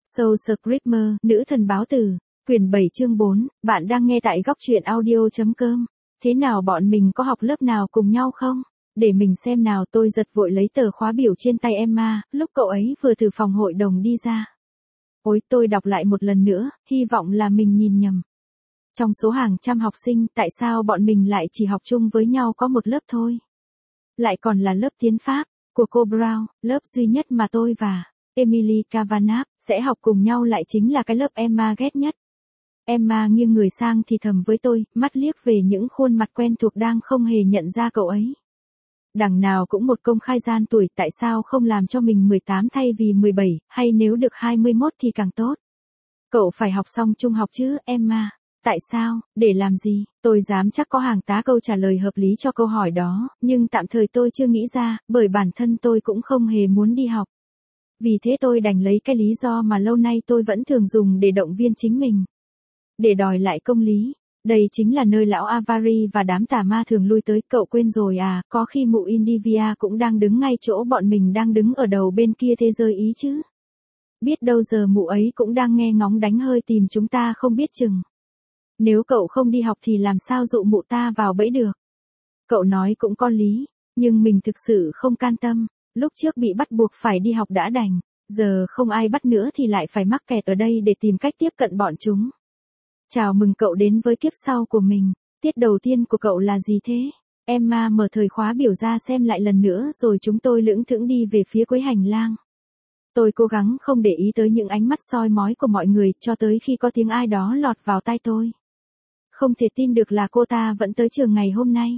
Soul Screamer, nữ thần báo tử, quyển 7 chương 4, bạn đang nghe tại góc truyện audio.com. Thế nào bọn mình có học lớp nào cùng nhau không? Để mình xem nào. Tôi giật vội lấy tờ khóa biểu trên tay Emma, lúc cậu ấy vừa từ phòng hội đồng đi ra. Ôi, tôi đọc lại một lần nữa, hy vọng là mình nhìn nhầm. Trong số hàng trăm học sinh, tại sao bọn mình lại chỉ học chung với nhau có một lớp thôi? Lại còn là lớp tiếng Pháp, của cô Brown, lớp duy nhất mà tôi và Emily Cavanagh sẽ học cùng nhau lại chính là cái lớp Emma ghét nhất. Emma nghiêng người sang thì thầm với tôi, mắt liếc về những khuôn mặt quen thuộc đang không hề nhận ra cậu ấy. Đằng nào cũng một công khai gian tuổi, tại sao không làm cho mình 18 thay vì 17, hay nếu được 21 thì càng tốt. Cậu phải học xong trung học chứ, Emma. Tại sao, để làm gì? Tôi dám chắc có hàng tá câu trả lời hợp lý cho câu hỏi đó, nhưng tạm thời tôi chưa nghĩ ra, bởi bản thân tôi cũng không hề muốn đi học. Vì thế tôi đành lấy cái lý do mà lâu nay tôi vẫn thường dùng để động viên chính mình. Để đòi lại công lý. Đây chính là nơi lão Avari và đám tà ma thường lui tới. Cậu quên rồi à, có khi mụ Indivia cũng đang đứng ngay chỗ bọn mình đang đứng ở đầu bên kia thế giới ý chứ. Biết đâu giờ mụ ấy cũng đang nghe ngóng đánh hơi tìm chúng ta không biết chừng. Nếu cậu không đi học thì làm sao dụ mụ ta vào bẫy được. Cậu nói cũng có lý, nhưng mình thực sự không can tâm. Lúc trước bị bắt buộc phải đi học đã đành, giờ không ai bắt nữa thì lại phải mắc kẹt ở đây để tìm cách tiếp cận bọn chúng. Chào mừng cậu đến với kiếp sau của mình. Tiết đầu tiên của cậu là gì thế? Emma mở thời khóa biểu ra xem lại lần nữa rồi chúng tôi lững thững đi về phía cuối hành lang. Tôi cố gắng không để ý tới những ánh mắt soi mói của mọi người cho tới khi có tiếng ai đó lọt vào tai tôi. Không thể tin được là cô ta vẫn tới trường ngày hôm nay.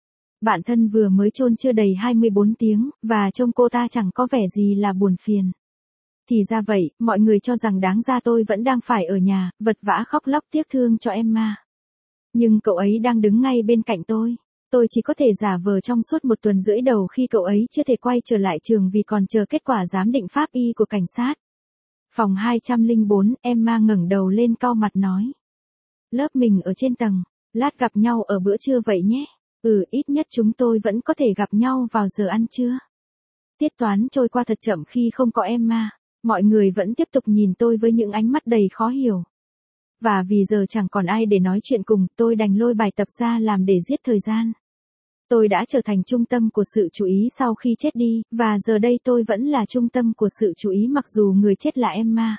Bản thân vừa mới chôn chưa đầy 24 tiếng, và trông cô ta chẳng có vẻ gì là buồn phiền. Thì ra vậy, mọi người cho rằng đáng ra tôi vẫn đang phải ở nhà, vật vã khóc lóc tiếc thương cho Emma. Nhưng cậu ấy đang đứng ngay bên cạnh tôi. Tôi chỉ có thể giả vờ trong suốt 1 tuần rưỡi đầu khi cậu ấy chưa thể quay trở lại trường vì còn chờ kết quả giám định pháp y của cảnh sát. Phòng 204, Emma ngẩng đầu lên cau mặt nói. Lớp mình ở trên tầng, lát gặp nhau ở bữa trưa vậy nhé. Ít nhất chúng tôi vẫn có thể gặp nhau vào giờ ăn trưa. Tiết toán trôi qua thật chậm khi không có Emma. Mọi người vẫn tiếp tục nhìn tôi với những ánh mắt đầy khó hiểu. Và vì giờ chẳng còn ai để nói chuyện cùng, tôi đành lôi bài tập ra làm để giết thời gian. Tôi đã trở thành trung tâm của sự chú ý sau khi chết đi, và giờ đây tôi vẫn là trung tâm của sự chú ý mặc dù người chết là Emma.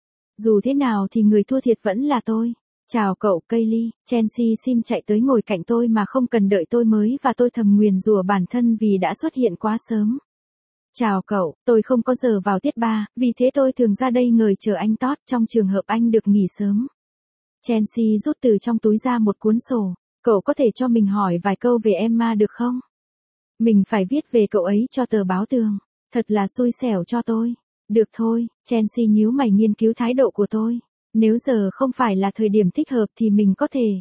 Dù thế nào thì người thua thiệt vẫn là tôi. Chào cậu Kaylee, Chelsea Sim chạy tới ngồi cạnh tôi mà không cần đợi tôi mới và tôi thầm nguyền rủa bản thân vì đã xuất hiện quá sớm. Chào cậu, tôi không có giờ vào tiết 3, vì thế tôi thường ra đây ngồi chờ anh Todd trong trường hợp anh được nghỉ sớm. Chelsea rút từ trong túi ra một cuốn sổ. Cậu có thể cho mình hỏi vài câu về Emma được không? Mình phải viết về cậu ấy cho tờ báo tường. Thật là xui xẻo cho tôi. Được thôi, Chelsea nhíu mày nghiên cứu thái độ của tôi. Nếu giờ không phải là thời điểm thích hợp thì mình có thể.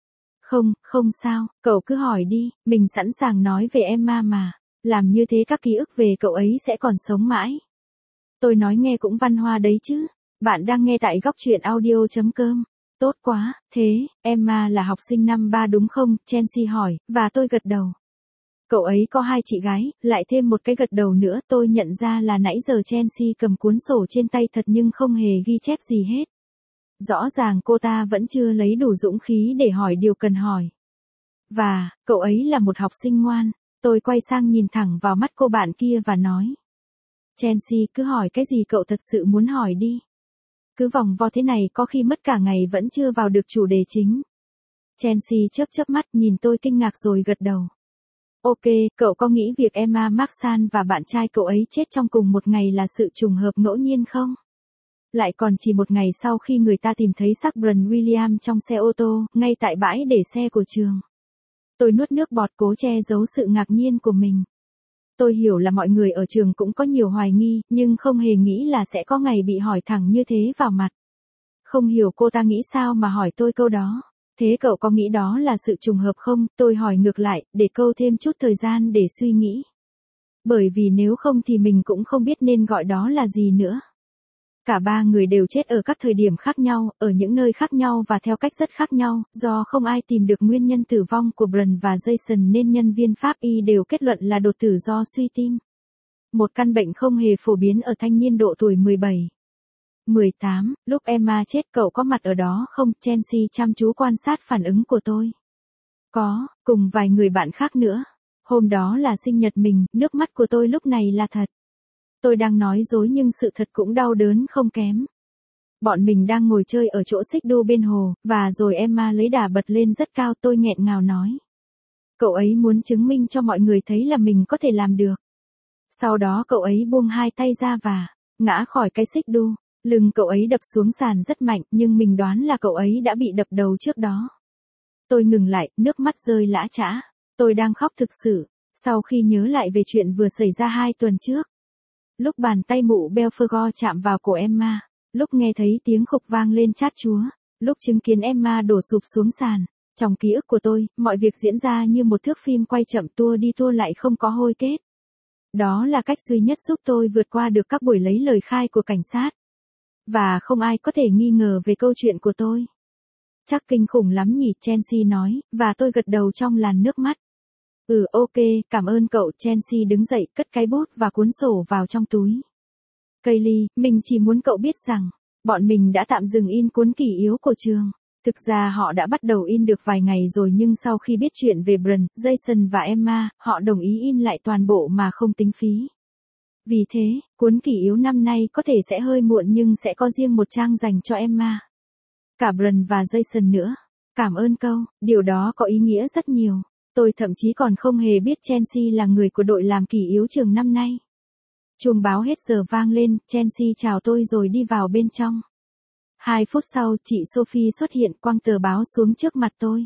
Không sao, cậu cứ hỏi đi, mình sẵn sàng nói về Emma mà. Làm như thế các ký ức về cậu ấy sẽ còn sống mãi. Tôi nói nghe cũng văn hoa đấy chứ. Bạn đang nghe tại góc truyện audio.com. Tốt quá, thế, Emma là học sinh năm 3 đúng không? Chelsea hỏi, và tôi gật đầu. Cậu ấy có 2 chị gái, lại thêm một cái gật đầu nữa. Tôi nhận ra là nãy giờ Chelsea cầm cuốn sổ trên tay thật nhưng không hề ghi chép gì hết. Rõ ràng cô ta vẫn chưa lấy đủ dũng khí để hỏi điều cần hỏi. Và, cậu ấy là một học sinh ngoan. Tôi quay sang nhìn thẳng vào mắt cô bạn kia và nói. Chelsea, cứ hỏi cái gì cậu thật sự muốn hỏi đi. Cứ vòng vo thế này có khi mất cả ngày vẫn chưa vào được chủ đề chính. Chelsea chớp mắt nhìn tôi kinh ngạc rồi gật đầu. Ok, cậu có nghĩ việc Emma Marksan và bạn trai cậu ấy chết trong cùng một ngày là sự trùng hợp ngẫu nhiên không? Lại còn chỉ một ngày sau khi người ta tìm thấy xác Brian William trong xe ô tô, ngay tại bãi để xe của trường. Tôi nuốt nước bọt cố che giấu sự ngạc nhiên của mình. Tôi hiểu là mọi người ở trường cũng có nhiều hoài nghi, nhưng không hề nghĩ là sẽ có ngày bị hỏi thẳng như thế vào mặt. Không hiểu cô ta nghĩ sao mà hỏi tôi câu đó. Thế cậu có nghĩ đó là sự trùng hợp không? Tôi hỏi ngược lại, để câu thêm chút thời gian để suy nghĩ. Bởi vì nếu không thì mình cũng không biết nên gọi đó là gì nữa. Cả 3 người đều chết ở các thời điểm khác nhau, ở những nơi khác nhau và theo cách rất khác nhau, do không ai tìm được nguyên nhân tử vong của Brian và Jason nên nhân viên pháp y đều kết luận là đột tử do suy tim. Một căn bệnh không hề phổ biến ở thanh niên độ tuổi 17. 18, lúc Emma chết cậu có mặt ở đó không? Chelsea chăm chú quan sát phản ứng của tôi. Có, cùng vài người bạn khác nữa. Hôm đó là sinh nhật mình, nước mắt của tôi lúc này là thật. Tôi đang nói dối nhưng sự thật cũng đau đớn không kém. Bọn mình đang ngồi chơi ở chỗ xích đu bên hồ, và rồi Emma lấy đà bật lên rất cao, tôi nghẹn ngào nói. Cậu ấy muốn chứng minh cho mọi người thấy là mình có thể làm được. Sau đó cậu ấy buông hai tay ra và ngã khỏi cái xích đu. Lưng cậu ấy đập xuống sàn rất mạnh, nhưng mình đoán là cậu ấy đã bị đập đầu trước đó. Tôi ngừng lại, nước mắt rơi lã chã. Tôi đang khóc thực sự, sau khi nhớ lại về chuyện vừa xảy ra 2 tuần trước. Lúc bàn tay mụ Belphegor chạm vào cổ Emma, lúc nghe thấy tiếng khục vang lên chát chúa, lúc chứng kiến Emma đổ sụp xuống sàn. Trong ký ức của tôi, mọi việc diễn ra như một thước phim quay chậm tua đi tua lại không có hồi kết. Đó là cách duy nhất giúp tôi vượt qua được các buổi lấy lời khai của cảnh sát. Và không ai có thể nghi ngờ về câu chuyện của tôi. Chắc kinh khủng lắm nhỉ, Chelsea nói, và tôi gật đầu trong làn nước mắt. Ok, cảm ơn cậu. Chelsea đứng dậy, cất cái bút và cuốn sổ vào trong túi. Kaylee, mình chỉ muốn cậu biết rằng, bọn mình đã tạm dừng in cuốn kỷ yếu của trường. Thực ra họ đã bắt đầu in được vài ngày rồi nhưng sau khi biết chuyện về Brian, Jason và Emma, họ đồng ý in lại toàn bộ mà không tính phí. Vì thế, cuốn kỷ yếu năm nay có thể sẽ hơi muộn nhưng sẽ có riêng một trang dành cho Emma. Cả Brian và Jason nữa. Cảm ơn cậu, điều đó có ý nghĩa rất nhiều. Tôi thậm chí còn không hề biết Chelsea là người của đội làm kỷ yếu trường năm nay. Chuông báo hết giờ vang lên, Chelsea chào tôi rồi đi vào bên trong. 2 phút sau, chị Sophie xuất hiện quăng tờ báo xuống trước mặt tôi.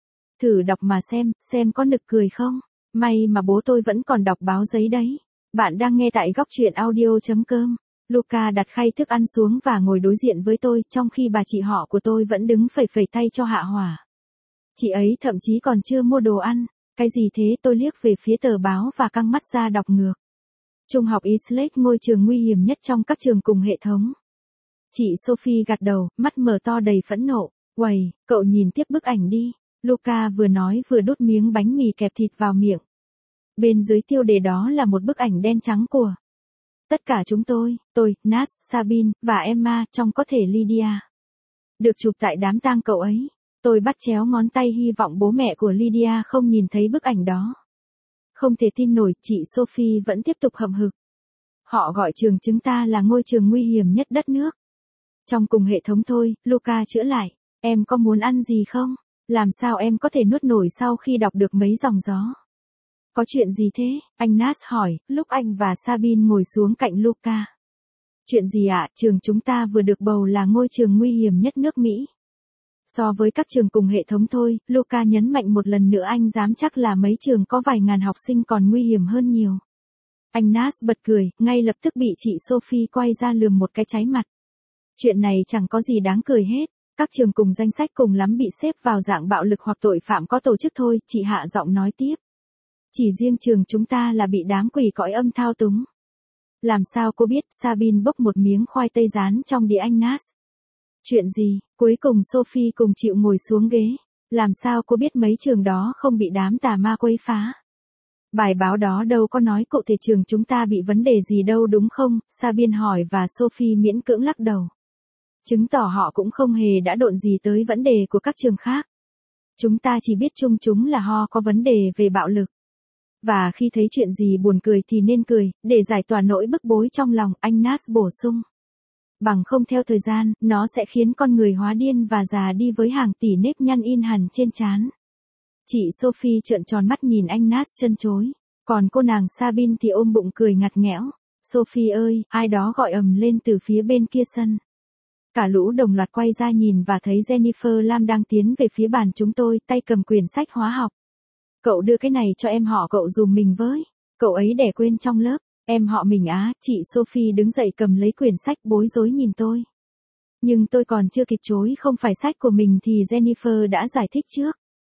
Thử đọc mà xem có nực cười không? May mà bố tôi vẫn còn đọc báo giấy đấy. Bạn đang nghe tại góc truyện audio.com. Luca đặt khay thức ăn xuống và ngồi đối diện với tôi, trong khi bà chị họ của tôi vẫn đứng phẩy phẩy tay cho hạ hỏa. Chị ấy thậm chí còn chưa mua đồ ăn. Cái gì thế? Tôi liếc về phía tờ báo và căng mắt ra đọc ngược. Trung học Eastlake, ngôi trường nguy hiểm nhất trong các trường cùng hệ thống. Chị Sophie gật đầu, mắt mở to đầy phẫn nộ. Uầy, cậu nhìn tiếp bức ảnh đi. Luca vừa nói vừa đút miếng bánh mì kẹp thịt vào miệng. Bên dưới tiêu đề đó là một bức ảnh đen trắng của tất cả chúng tôi, Nat, Sabine, và Emma, trong có thể Lydia. Được chụp tại đám tang cậu ấy. Tôi bắt chéo ngón tay hy vọng bố mẹ của Lydia không nhìn thấy bức ảnh đó. Không thể tin nổi, chị Sophie vẫn tiếp tục hậm hực. Họ gọi trường chúng ta là ngôi trường nguy hiểm nhất đất nước. Trong cùng hệ thống thôi, Luca chữa lại. Em có muốn ăn gì không? Làm sao em có thể nuốt nổi sau khi đọc được mấy dòng gió? Có chuyện gì thế? Anh Nas hỏi, lúc anh và Sabine ngồi xuống cạnh Luca. Chuyện gì ạ? Trường chúng ta vừa được bầu là ngôi trường nguy hiểm nhất nước Mỹ. So với các trường cùng hệ thống thôi, Luca nhấn mạnh một lần nữa, anh dám chắc là mấy trường có vài ngàn học sinh còn nguy hiểm hơn nhiều. Anh Nas bật cười, ngay lập tức bị chị Sophie quay ra lườm một cái cháy mặt. Chuyện này chẳng có gì đáng cười hết. Các trường cùng danh sách cùng lắm bị xếp vào dạng bạo lực hoặc tội phạm có tổ chức thôi, chị hạ giọng nói tiếp. Chỉ riêng trường chúng ta là bị đám quỷ cõi âm thao túng. Làm sao cô biết? Sabine bốc một miếng khoai tây rán trong đĩa anh Nas. Chuyện gì? Cuối cùng Sophie cùng chịu ngồi xuống ghế. Làm sao cô biết mấy trường đó không bị đám tà ma quấy phá? Bài báo đó đâu có nói cụ thể trường chúng ta bị vấn đề gì đâu đúng không? Sabine hỏi và Sophie miễn cưỡng lắc đầu. Chứng tỏ họ cũng không hề đã độn gì tới vấn đề của các trường khác. Chúng ta chỉ biết chung chúng là ho có vấn đề về bạo lực. Và khi thấy chuyện gì buồn cười thì nên cười, để giải tỏa nỗi bức bối trong lòng, anh Nas bổ sung. Bằng không theo thời gian, nó sẽ khiến con người hóa điên và già đi với hàng tỷ nếp nhăn in hẳn trên trán. Chị Sophie trợn tròn mắt nhìn anh Nas chân chối. Còn cô nàng Sabine thì ôm bụng cười ngặt nghẽo. Sophie ơi, ai đó gọi ầm lên từ phía bên kia sân. Cả lũ đồng loạt quay ra nhìn và thấy Jennifer Lam đang tiến về phía bàn chúng tôi, tay cầm quyển sách hóa học. Cậu đưa cái này cho em họ cậu dùm mình với. Cậu ấy để quên trong lớp. Em họ mình á? Chị Sophie đứng dậy cầm lấy quyển sách bối rối nhìn tôi. Nhưng tôi còn chưa kịp chối không phải sách của mình thì Jennifer đã giải thích trước.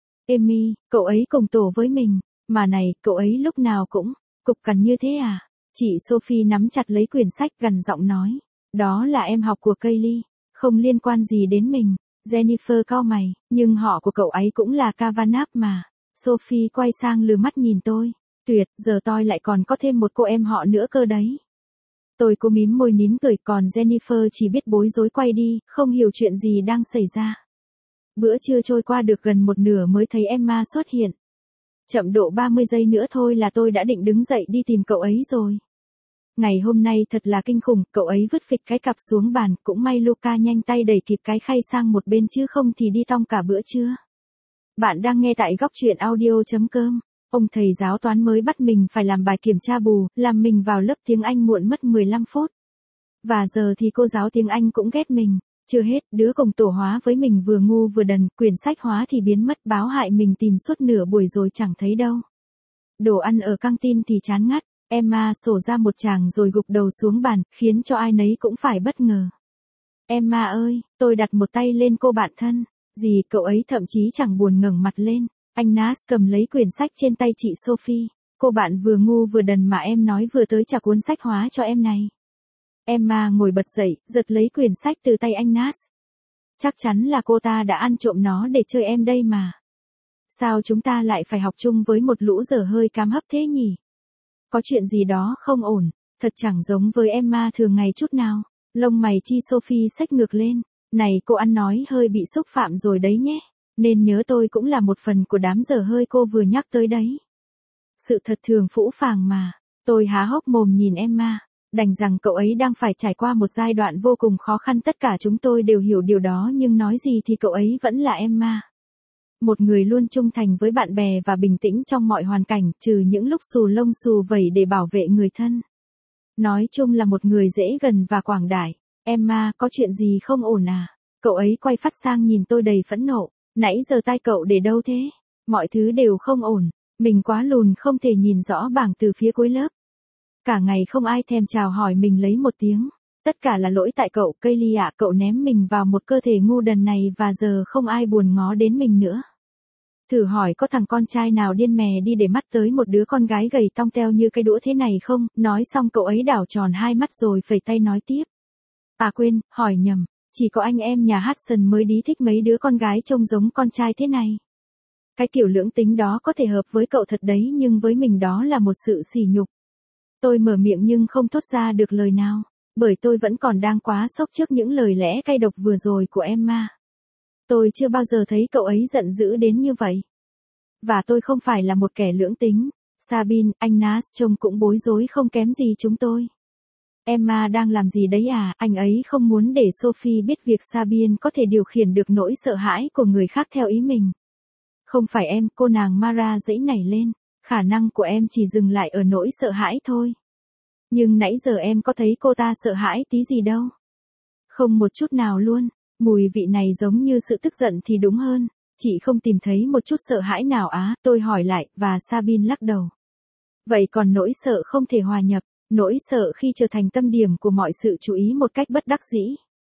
Amy, cậu ấy cùng tổ với mình. Mà này, cậu ấy lúc nào cũng cục cằn như thế à? Chị Sophie nắm chặt lấy quyển sách gằn giọng nói. Đó là em học của Kaylee. Không liên quan gì đến mình. Jennifer cau mày. Nhưng họ của cậu ấy cũng là Kavanagh mà. Sophie quay sang lừa mắt nhìn tôi. Tuyệt, giờ tôi lại còn có thêm một cô em họ nữa cơ đấy. Tôi cố mím môi nín cười, còn Jennifer chỉ biết bối rối quay đi, không hiểu chuyện gì đang xảy ra. Bữa trưa trôi qua được gần một nửa mới thấy Emma xuất hiện. Chậm độ 30 giây nữa thôi là tôi đã định đứng dậy đi tìm cậu ấy rồi. Ngày hôm nay thật là kinh khủng, cậu ấy vứt phịch cái cặp xuống bàn, cũng may Luca nhanh tay đẩy kịp cái khay sang một bên chứ không thì đi tong cả bữa trưa. Bạn đang nghe tại góc truyện audio.com. Ông thầy giáo toán mới bắt mình phải làm bài kiểm tra bù, làm mình vào lớp tiếng Anh muộn mất 15 phút. Và giờ thì cô giáo tiếng Anh cũng ghét mình. Chưa hết, đứa cùng tổ hóa với mình vừa ngu vừa đần, quyển sách hóa thì biến mất, báo hại mình tìm suốt nửa buổi rồi chẳng thấy đâu. Đồ ăn ở căng tin thì chán ngắt. Emma sổ ra một tràng rồi gục đầu xuống bàn, khiến cho ai nấy cũng phải bất ngờ. Emma ơi, tôi đặt một tay lên cô bạn thân. Gì, cậu ấy thậm chí chẳng buồn ngẩng mặt lên. Anh Nas cầm lấy quyển sách trên tay chị Sophie. Cô bạn vừa ngu vừa đần mà em nói vừa tới trả cuốn sách hóa cho em này. Emma ngồi bật dậy, giật lấy quyển sách từ tay anh Nas. Chắc chắn là cô ta đã ăn trộm nó để chơi em đây mà. Sao chúng ta lại phải học chung với một lũ dở hơi cám hấp thế nhỉ? Có chuyện gì đó không ổn, thật chẳng giống với Emma thường ngày chút nào. Lông mày chi Sophie xách ngược lên. Này cô ăn nói hơi bị xúc phạm rồi đấy nhé. Nên nhớ tôi cũng là một phần của đám dở hơi cô vừa nhắc tới đấy. Sự thật thường phũ phàng mà. Tôi há hốc mồm nhìn Emma. Đành rằng cậu ấy đang phải trải qua một giai đoạn vô cùng khó khăn, tất cả chúng tôi đều hiểu điều đó, nhưng nói gì thì cậu ấy vẫn là Emma. Một người luôn trung thành với bạn bè và bình tĩnh trong mọi hoàn cảnh, trừ những lúc xù lông xù vẩy để bảo vệ người thân. Nói chung là một người dễ gần và quảng đại. Emma, có chuyện gì không ổn à? Cậu ấy quay phát sang nhìn tôi đầy phẫn nộ. Nãy giờ tai cậu để đâu thế? Mọi thứ đều không ổn. Mình quá lùn không thể nhìn rõ bảng từ phía cuối lớp. Cả ngày không ai thèm chào hỏi mình lấy một tiếng. Tất cả là lỗi tại cậu, Kaylee ạ, cậu ném mình vào một cơ thể ngu đần này và giờ không ai buồn ngó đến mình nữa. Thử hỏi có thằng con trai nào điên mè đi để mắt tới một đứa con gái gầy tong teo như cái đũa thế này không? Nói xong cậu ấy đảo tròn hai mắt rồi phẩy tay nói tiếp. À quên, hỏi nhầm, chỉ có anh em nhà Hudson mới đí thích mấy đứa con gái trông giống con trai thế này. Cái kiểu lưỡng tính đó có thể hợp với cậu thật đấy, nhưng với mình đó là một sự sỉ nhục. Tôi mở miệng nhưng không thốt ra được lời nào, bởi tôi vẫn còn đang quá sốc trước những lời lẽ cay độc vừa rồi của Emma. Tôi chưa bao giờ thấy cậu ấy giận dữ đến như vậy. Và tôi không phải là một kẻ lưỡng tính. Sabine, anh Nas trông cũng bối rối không kém gì chúng tôi. Emma đang làm gì đấy à? Anh ấy không muốn để Sophie biết việc Sabine có thể điều khiển được nỗi sợ hãi của người khác theo ý mình. Không phải em, cô nàng Mara giãy nảy lên. Khả năng của em chỉ dừng lại ở nỗi sợ hãi thôi. Nhưng nãy giờ em có thấy cô ta sợ hãi tí gì đâu. Không một chút nào luôn. Mùi vị này giống như sự tức giận thì đúng hơn. Chị không tìm thấy một chút sợ hãi nào á, tôi hỏi lại, và Sabine lắc đầu. Vậy còn nỗi sợ không thể hòa nhập, nỗi sợ khi trở thành tâm điểm của mọi sự chú ý một cách bất đắc dĩ.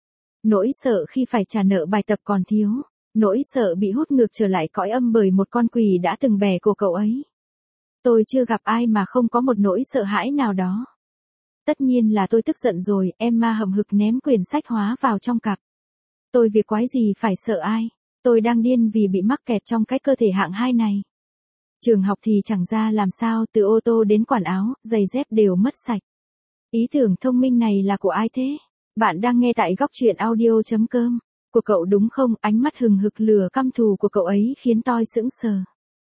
Nỗi sợ khi phải trả nợ bài tập còn thiếu. Nỗi sợ bị hút ngược trở lại cõi âm bởi một con quỷ đã từng bẻ cổ cậu ấy. Tôi chưa gặp ai mà không có một nỗi sợ hãi nào đó. Tất nhiên là tôi tức giận rồi, Emma hậm hực ném quyển sách hóa vào trong cặp. Tôi việc quái gì phải sợ ai? Tôi đang điên vì bị mắc kẹt trong cái cơ thể hạng 2 này. Trường học thì chẳng ra làm sao, từ ô tô đến quần áo, giày dép đều mất sạch. Ý tưởng thông minh này là của ai thế? Bạn đang nghe tại góc truyện audio.com. Của cậu đúng không? Ánh mắt hừng hực lửa căm thù của cậu ấy khiến tôi sững sờ.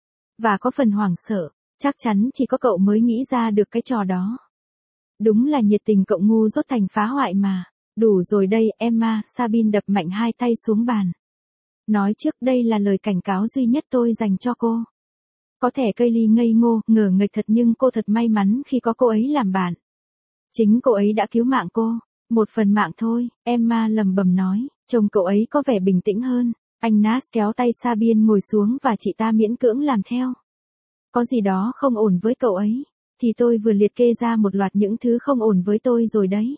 Và có phần hoảng sợ, chắc chắn chỉ có cậu mới nghĩ ra được cái trò đó. Đúng là nhiệt tình cậu ngu dốt thành phá hoại mà. Đủ rồi đây, Emma, Sabine đập mạnh hai tay xuống bàn. Nói trước đây là lời cảnh cáo duy nhất tôi dành cho cô. Có thể Kaylee ngây ngô, ngờ nghệch thật nhưng cô thật may mắn khi có cô ấy làm bạn. Chính cô ấy đã cứu mạng cô. Một phần mạng thôi, Emma lầm bầm nói, trông cậu ấy có vẻ bình tĩnh hơn. Anh Nas kéo tay Sabine ngồi xuống và chị ta miễn cưỡng làm theo. Có gì đó không ổn với cậu ấy, thì tôi vừa liệt kê ra một loạt những thứ không ổn với tôi rồi đấy.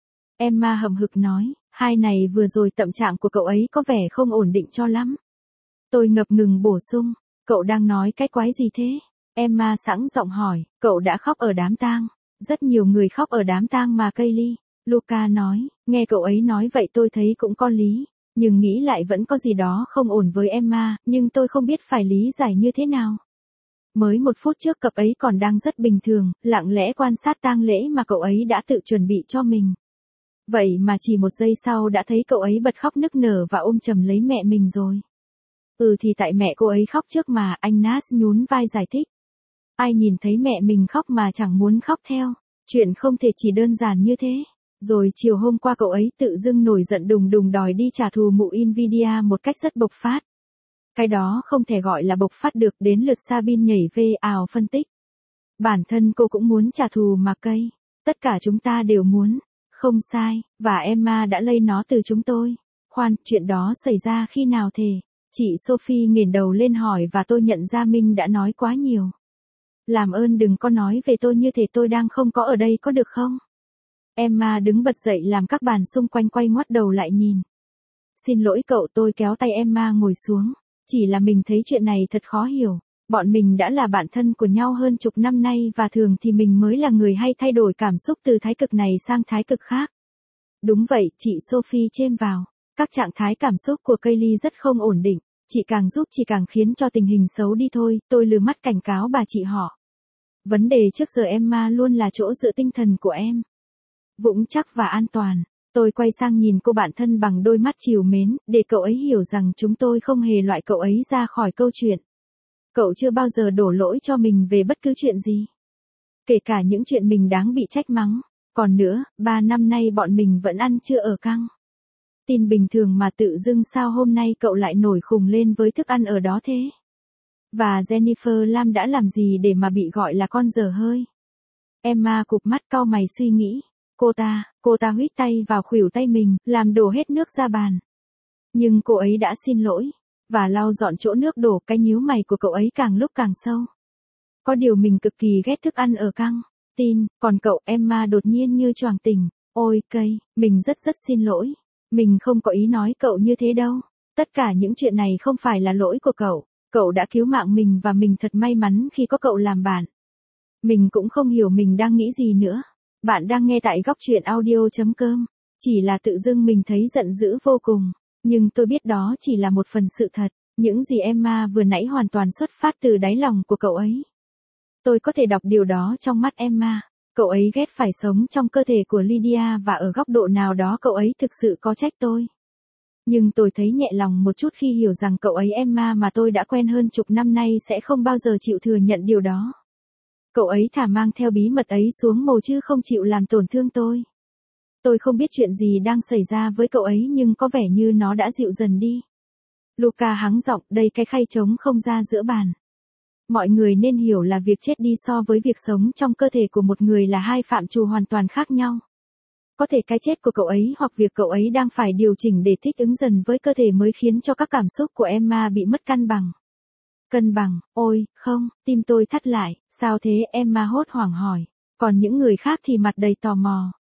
Emma hậm hực nói, hai này vừa rồi tâm trạng của cậu ấy có vẻ không ổn định cho lắm. Tôi ngập ngừng bổ sung, cậu đang nói cái quái gì thế? Emma sẵn giọng hỏi, cậu đã khóc ở đám tang. Rất nhiều người khóc ở đám tang mà Kaylee. Luca nói, nghe cậu ấy nói vậy tôi thấy cũng có lý, nhưng nghĩ lại vẫn có gì đó không ổn với Emma, nhưng tôi không biết phải lý giải như thế nào. Mới 1 phút trước cậu ấy còn đang rất bình thường, lặng lẽ quan sát tang lễ mà cậu ấy đã tự chuẩn bị cho mình. Vậy mà chỉ 1 giây sau đã thấy cậu ấy bật khóc nức nở và ôm chầm lấy mẹ mình rồi. Thì tại mẹ cô ấy khóc trước mà, anh Nas nhún vai giải thích. Ai nhìn thấy mẹ mình khóc mà chẳng muốn khóc theo, chuyện không thể chỉ đơn giản như thế. Rồi chiều hôm qua cậu ấy tự dưng nổi giận đùng đùng đòi đi trả thù mụ Nvidia một cách rất bộc phát. Cái đó không thể gọi là bộc phát được, đến lượt Sabine nhảy về ào phân tích. Bản thân cô cũng muốn trả thù mà cây. Tất cả chúng ta đều muốn. Không sai, và Emma đã lây nó từ chúng tôi. Khoan, chuyện đó xảy ra khi nào thề? Chị Sophie nghển đầu lên hỏi và tôi nhận ra mình đã nói quá nhiều. Làm ơn đừng có nói về tôi như thể tôi đang không có ở đây có được không? Emma đứng bật dậy làm các bàn xung quanh quay ngoắt đầu lại nhìn. Xin lỗi cậu, tôi kéo tay Emma ngồi xuống. Chỉ là mình thấy chuyện này thật khó hiểu. Bọn mình đã là bạn thân của nhau hơn chục năm nay và thường thì mình mới là người hay thay đổi cảm xúc từ thái cực này sang thái cực khác. Đúng vậy, chị Sophie chêm vào. Các trạng thái cảm xúc của Kaylee rất không ổn định. Chị càng giúp chỉ càng khiến cho tình hình xấu đi thôi, tôi lừa mắt cảnh cáo bà chị họ. Vấn đề trước giờ Emma luôn là chỗ dựa tinh thần của em. Vững chắc và an toàn. Tôi quay sang nhìn cô bạn thân bằng đôi mắt trìu mến, để cậu ấy hiểu rằng chúng tôi không hề loại cậu ấy ra khỏi câu chuyện. Cậu chưa bao giờ đổ lỗi cho mình về bất cứ chuyện gì. Kể cả những chuyện mình đáng bị trách mắng. Còn nữa, 3 năm nay bọn mình vẫn ăn chưa ở căng. Tin bình thường mà tự dưng sao hôm nay cậu lại nổi khùng lên với thức ăn ở đó thế? Và Jennifer Lam đã làm gì để mà bị gọi là con dở hơi? Emma cụp mắt cau mày suy nghĩ. Cô ta huýt tay vào khuỷu tay mình, làm đổ hết nước ra bàn. Nhưng cô ấy đã xin lỗi, và lau dọn chỗ nước đổ. Cái nhíu mày của cậu ấy càng lúc càng sâu. Có điều mình cực kỳ ghét thức ăn ở căng. Còn cậu? Emma đột nhiên như choàng tỉnh. Ôi cây, mình rất xin lỗi. Mình không có ý nói cậu như thế đâu. Tất cả những chuyện này không phải là lỗi của cậu. Cậu đã cứu mạng mình và mình thật may mắn khi có cậu làm bạn. Mình cũng không hiểu mình đang nghĩ gì nữa. Bạn đang nghe tại góc truyện audio.com. Chỉ là tự dưng mình thấy giận dữ vô cùng. Nhưng tôi biết đó chỉ là một phần sự thật. Những gì Emma vừa nãy hoàn toàn xuất phát từ đáy lòng của cậu ấy. Tôi có thể đọc điều đó trong mắt Emma. Cậu ấy ghét phải sống trong cơ thể của Lydia và ở góc độ nào đó cậu ấy thực sự có trách tôi. Nhưng tôi thấy nhẹ lòng một chút khi hiểu rằng cậu ấy Emma mà tôi đã quen hơn chục năm nay sẽ không bao giờ chịu thừa nhận điều đó. Cậu ấy thà mang theo bí mật ấy xuống mồ chứ không chịu làm tổn thương tôi. Tôi không biết chuyện gì đang xảy ra với cậu ấy nhưng có vẻ như nó đã dịu dần đi. Luca hắng giọng, đây cái khay trống không ra giữa bàn. Mọi người nên hiểu là việc chết đi so với việc sống trong cơ thể của một người là hai phạm trù hoàn toàn khác nhau. Có thể cái chết của cậu ấy hoặc việc cậu ấy đang phải điều chỉnh để thích ứng dần với cơ thể mới khiến cho các cảm xúc của Emma bị mất cân bằng. Cân bằng, ôi, không, tim tôi thắt lại, sao thế? Emma hốt hoảng hỏi. Còn những người khác thì mặt đầy tò mò.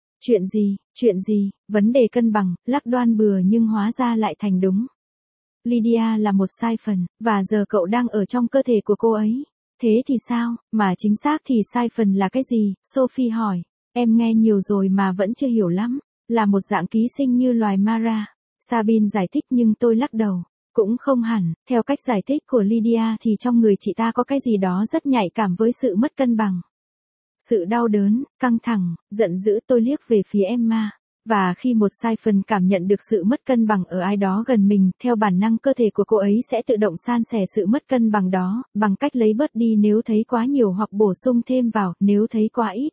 Chuyện gì, vấn đề cân bằng, lắc đoan bừa nhưng hóa ra lại thành đúng. Lydia là một sai phần, và giờ cậu đang ở trong cơ thể của cô ấy. Thế thì sao, mà chính xác thì sai phần là cái gì? Sophie hỏi. Em nghe nhiều rồi mà vẫn chưa hiểu lắm. Là một dạng ký sinh như loài Mara. Sabine giải thích nhưng tôi lắc đầu. Cũng không hẳn, theo cách giải thích của Lydia thì trong người chị ta có cái gì đó rất nhạy cảm với sự mất cân bằng. Sự đau đớn, căng thẳng, giận dữ. Tôi liếc về phía Emma. Và khi một sai phần cảm nhận được sự mất cân bằng ở ai đó gần mình, theo bản năng cơ thể của cô ấy sẽ tự động san sẻ sự mất cân bằng đó, bằng cách lấy bớt đi nếu thấy quá nhiều hoặc bổ sung thêm vào nếu thấy quá ít.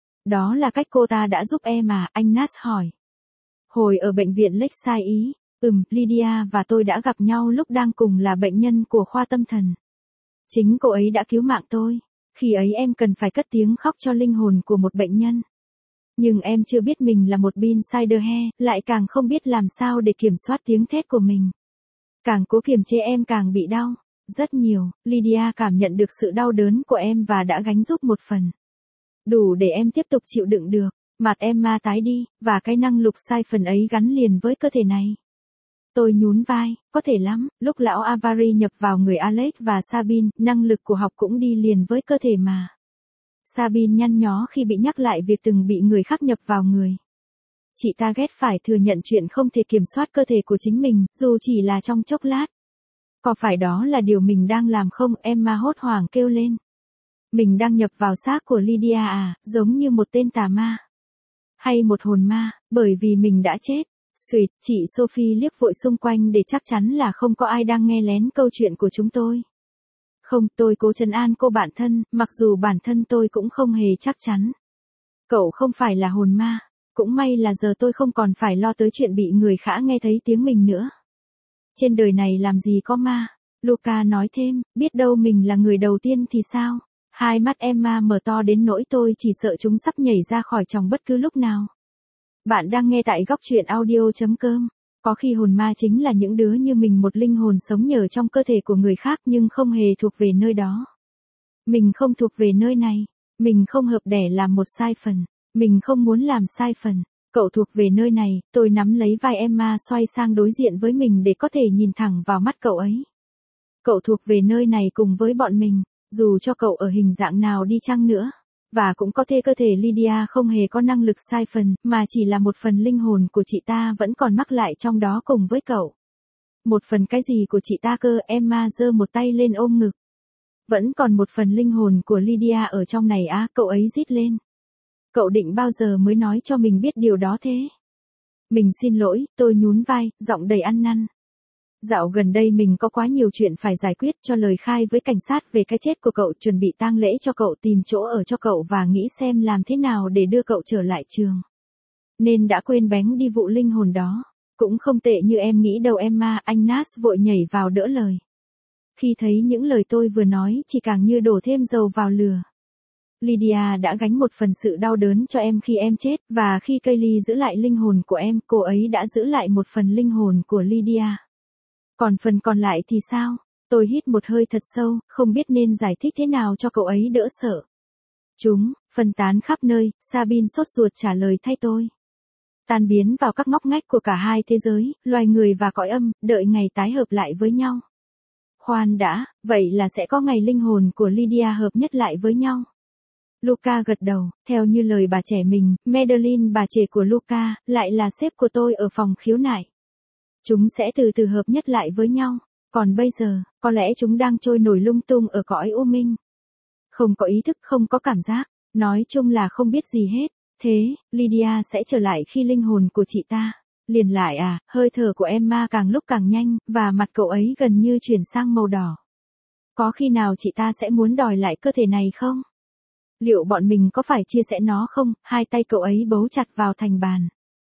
Đó là cách cô ta đã giúp em à? Anh Nas hỏi. Hồi ở bệnh viện Lakeside Ý, Lydia và tôi đã gặp nhau lúc đang cùng là bệnh nhân của khoa tâm thần. Chính cô ấy đã cứu mạng tôi. Khi ấy em cần phải cất tiếng khóc cho linh hồn của một bệnh nhân. Nhưng em chưa biết mình là một Insiderhead, lại càng không biết làm sao để kiểm soát tiếng thét của mình. Càng cố kiềm chế em càng bị đau. Rất nhiều, Lydia cảm nhận được sự đau đớn của em và đã gánh giúp một phần. Đủ để em tiếp tục chịu đựng được. Mặt Emma tái đi, và cái năng lực sai phần ấy gắn liền với cơ thể này. Tôi nhún vai, có thể lắm, lúc lão Avari nhập vào người Alex và Sabine, năng lực của học cũng đi liền với cơ thể mà. Sabine nhăn nhó khi bị nhắc lại việc từng bị người khác nhập vào người. Chị ta ghét phải thừa nhận chuyện không thể kiểm soát cơ thể của chính mình, dù chỉ là trong chốc lát. Có phải đó là điều mình đang làm không? Emma hốt hoảng kêu lên. Mình đang nhập vào xác của Lydia à, giống như một tên tà ma. Hay một hồn ma, bởi vì mình đã chết. Xuyệt, chị Sophie liếc vội xung quanh để chắc chắn là không có ai đang nghe lén câu chuyện của chúng tôi. Không, tôi cố trấn an cô bạn thân, mặc dù bản thân tôi cũng không hề chắc chắn. Cậu không phải là hồn ma. Cũng may là giờ tôi không còn phải lo tới chuyện bị người khác nghe thấy tiếng mình nữa. Trên đời này làm gì có ma. Luca nói thêm, biết đâu mình là người đầu tiên thì sao? Hai mắt Emma mở to đến nỗi tôi chỉ sợ chúng sắp nhảy ra khỏi tròng bất cứ lúc nào. Bạn đang nghe tại góc truyện audio.com. Có khi hồn ma chính là những đứa như mình, một linh hồn sống nhờ trong cơ thể của người khác nhưng không hề thuộc về nơi đó. Mình không thuộc về nơi này. Mình không hợp để làm một sai phần. Mình không muốn làm sai phần. Cậu thuộc về nơi này. Tôi nắm lấy vai Emma xoay sang đối diện với mình để có thể nhìn thẳng vào mắt cậu ấy. Cậu thuộc về nơi này cùng với bọn mình, dù cho cậu ở hình dạng nào đi chăng nữa. Và cũng có thể cơ thể Lydia không hề có năng lực sai phần, mà chỉ là một phần linh hồn của chị ta vẫn còn mắc lại trong đó cùng với cậu. Một phần cái gì của chị ta cơ? Emma giơ một tay lên ôm ngực. Vẫn còn một phần linh hồn của Lydia ở trong này á, cậu ấy rít lên. Cậu định bao giờ mới nói cho mình biết điều đó thế? Mình xin lỗi, tôi nhún vai, giọng đầy ăn năn. Dạo gần đây mình có quá nhiều chuyện phải giải quyết, cho lời khai với cảnh sát về cái chết của cậu, chuẩn bị tang lễ cho cậu, tìm chỗ ở cho cậu và nghĩ xem làm thế nào để đưa cậu trở lại trường. Nên đã quên bén đi vụ linh hồn đó. Cũng không tệ như em nghĩ đâu Emma, anh Nas vội nhảy vào đỡ lời. Khi thấy những lời tôi vừa nói chỉ càng như đổ thêm dầu vào lửa. Lydia đã gánh một phần sự đau đớn cho em khi em chết, và khi Kaylee giữ lại linh hồn của em, cô ấy đã giữ lại một phần linh hồn của Lydia. Còn phần còn lại thì sao? Tôi hít một hơi thật sâu, không biết nên giải thích thế nào cho cậu ấy đỡ sợ. Chúng phân tán khắp nơi, Sabine sốt ruột trả lời thay tôi. Tan biến vào các ngóc ngách của cả hai thế giới, loài người và cõi âm, đợi ngày tái hợp lại với nhau. Khoan đã, vậy là sẽ có ngày linh hồn của Lydia hợp nhất lại với nhau. Luca gật đầu, theo như lời bà trẻ mình, Madeline, bà trẻ của Luca, lại là sếp của tôi ở phòng khiếu nại. Chúng sẽ từ từ hợp nhất lại với nhau. Còn bây giờ, có lẽ chúng đang trôi nổi lung tung ở cõi u minh. Không có ý thức, không có cảm giác. Nói chung là không biết gì hết. Thế, Lydia sẽ trở lại khi linh hồn của chị ta liền lại à? Hơi thở của Emma càng lúc càng nhanh, và mặt cậu ấy gần như chuyển sang màu đỏ. Có khi nào chị ta sẽ muốn đòi lại cơ thể này không? Liệu bọn mình có phải chia sẻ nó không? Hai tay cậu ấy bấu chặt vào thành bàn.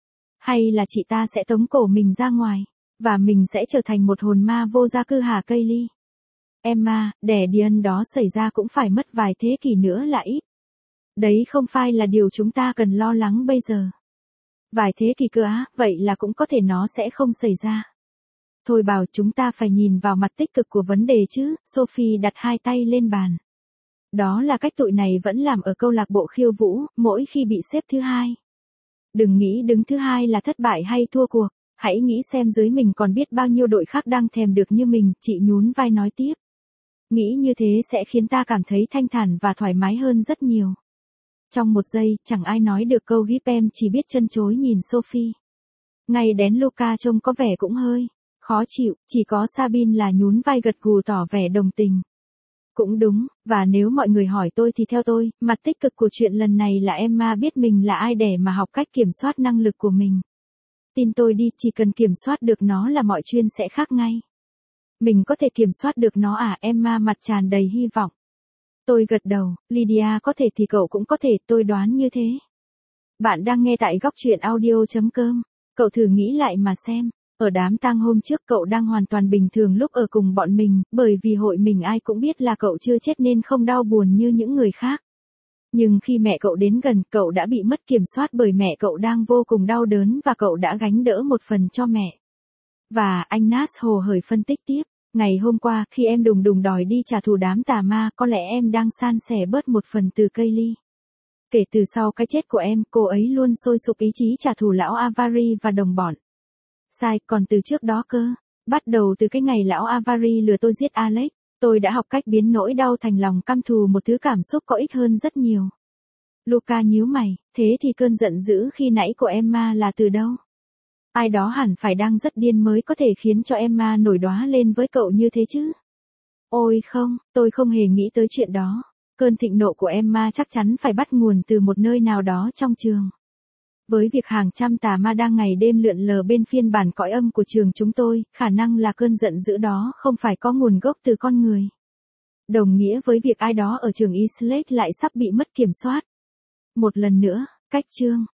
Hay là chị ta sẽ tống cổ mình ra ngoài, và mình sẽ trở thành một hồn ma vô gia cư hả Kaylee? Emma, để điên đó xảy ra cũng phải mất vài thế kỷ nữa là ít. Đấy không phải là điều chúng ta cần lo lắng bây giờ. Vài thế kỷ cơ á, vậy là cũng có thể nó sẽ không xảy ra. Thôi bảo chúng ta phải nhìn vào mặt tích cực của vấn đề chứ, Sophie đặt hai tay lên bàn. Đó là cách tụi này vẫn làm ở câu lạc bộ khiêu vũ, mỗi khi bị xếp thứ hai. Đừng nghĩ đứng thứ hai là thất bại hay thua cuộc, hãy nghĩ xem dưới mình còn biết bao nhiêu đội khác đang thèm được như mình, chị nhún vai nói tiếp. Nghĩ như thế sẽ khiến ta cảm thấy thanh thản và thoải mái hơn rất nhiều. Trong một giây, chẳng ai nói được câu gíp, em chỉ biết chân chối nhìn Sophie. Ngay đến Luca trông có vẻ cũng hơi khó chịu, chỉ có Sabine là nhún vai gật gù tỏ vẻ đồng tình. Cũng đúng, và nếu mọi người hỏi tôi thì theo tôi, mặt tích cực của chuyện lần này là Emma biết mình là ai để mà học cách kiểm soát năng lực của mình. Tin tôi đi, chỉ cần kiểm soát được nó là mọi chuyện sẽ khác ngay. Mình có thể kiểm soát được nó à? Emma mặt tràn đầy hy vọng. Tôi gật đầu, Lydia có thể thì cậu cũng có thể, tôi đoán như thế. Bạn đang nghe tại góc truyện audio.com. Cậu thử nghĩ lại mà xem. Ở đám tang hôm trước cậu đang hoàn toàn bình thường lúc ở cùng bọn mình, bởi vì hội mình ai cũng biết là cậu chưa chết nên không đau buồn như những người khác. Nhưng khi mẹ cậu đến gần, cậu đã bị mất kiểm soát bởi mẹ cậu đang vô cùng đau đớn và cậu đã gánh đỡ một phần cho mẹ. Và anh Nas hồ hởi phân tích tiếp. Ngày hôm qua, khi em đùng đùng đòi đi trả thù đám tà ma, có lẽ em đang san sẻ bớt một phần từ Kaylee. Kể từ sau cái chết của em, cô ấy luôn sôi sục ý chí trả thù lão Avari và đồng bọn. Sai, còn từ trước đó cơ. Bắt đầu từ cái ngày lão Avari lừa tôi giết Alex, tôi đã học cách biến nỗi đau thành lòng căm thù, một thứ cảm xúc có ích hơn rất nhiều. Luca nhíu mày, thế thì cơn giận dữ khi nãy của Emma là từ đâu? Ai đó hẳn phải đang rất điên mới có thể khiến cho Emma nổi đoá lên với cậu như thế chứ. Ôi không, tôi không hề nghĩ tới chuyện đó. Cơn thịnh nộ của Emma chắc chắn phải bắt nguồn từ một nơi nào đó trong trường. Với việc hàng trăm tà ma đang ngày đêm lượn lờ bên phiên bản cõi âm của trường chúng tôi, khả năng là cơn giận dữ đó không phải có nguồn gốc từ con người. Đồng nghĩa với việc ai đó ở trường Eastleigh lại sắp bị mất kiểm soát. Một lần nữa, cách chương.